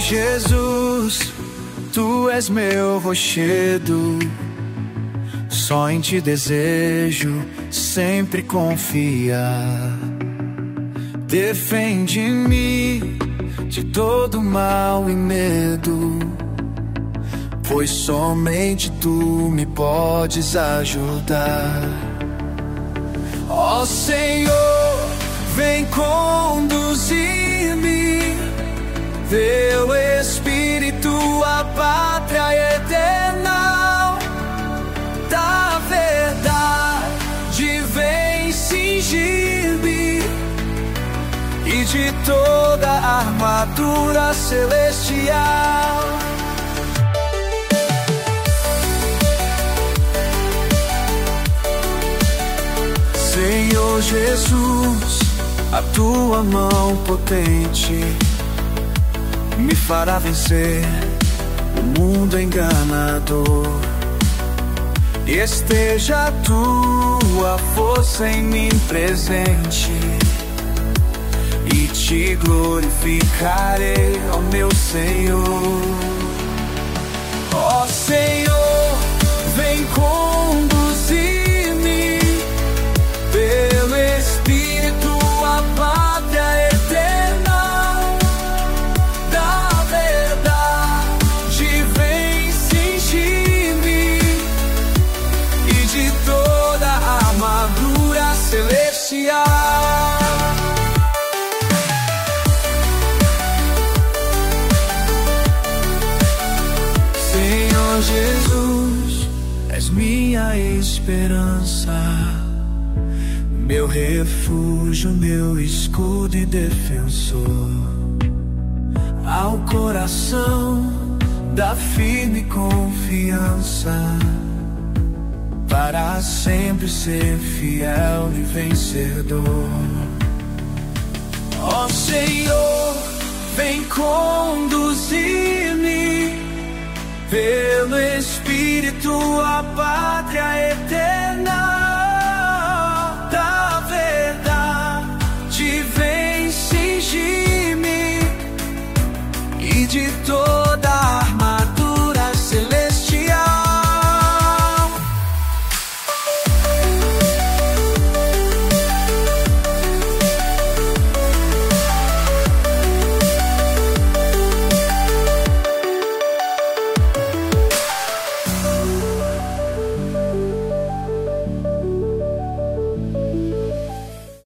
Jesus, Tu és meu rochedo, só em Ti desejo sempre confiar. Defende-me de todo mal e medo, pois somente Tu me podes ajudar. Ó Senhor, vem conduzir-me, Teu Espírito, a pátria eterna da verdade, vem cingir-me, e de toda a armadura celestial. Senhor Jesus, a Tua mão potente me fará vencer o mundo enganador. E esteja a Tua força em mim presente, e Te glorificarei, ó meu Senhor. Ó Senhor, vem conduzir-me pelo Espírito, a pátria eterna da verdade, vem cingir-me, e de toda a armadura celestial. Senhor Jesus, és minha esperança, meu refúgio, meu escudo e defensor. Ao coração dá firme confiança, para sempre ser fiel e vencedor. Ó Senhor, vem conduzir-me pelo Espírito, a pátria eterna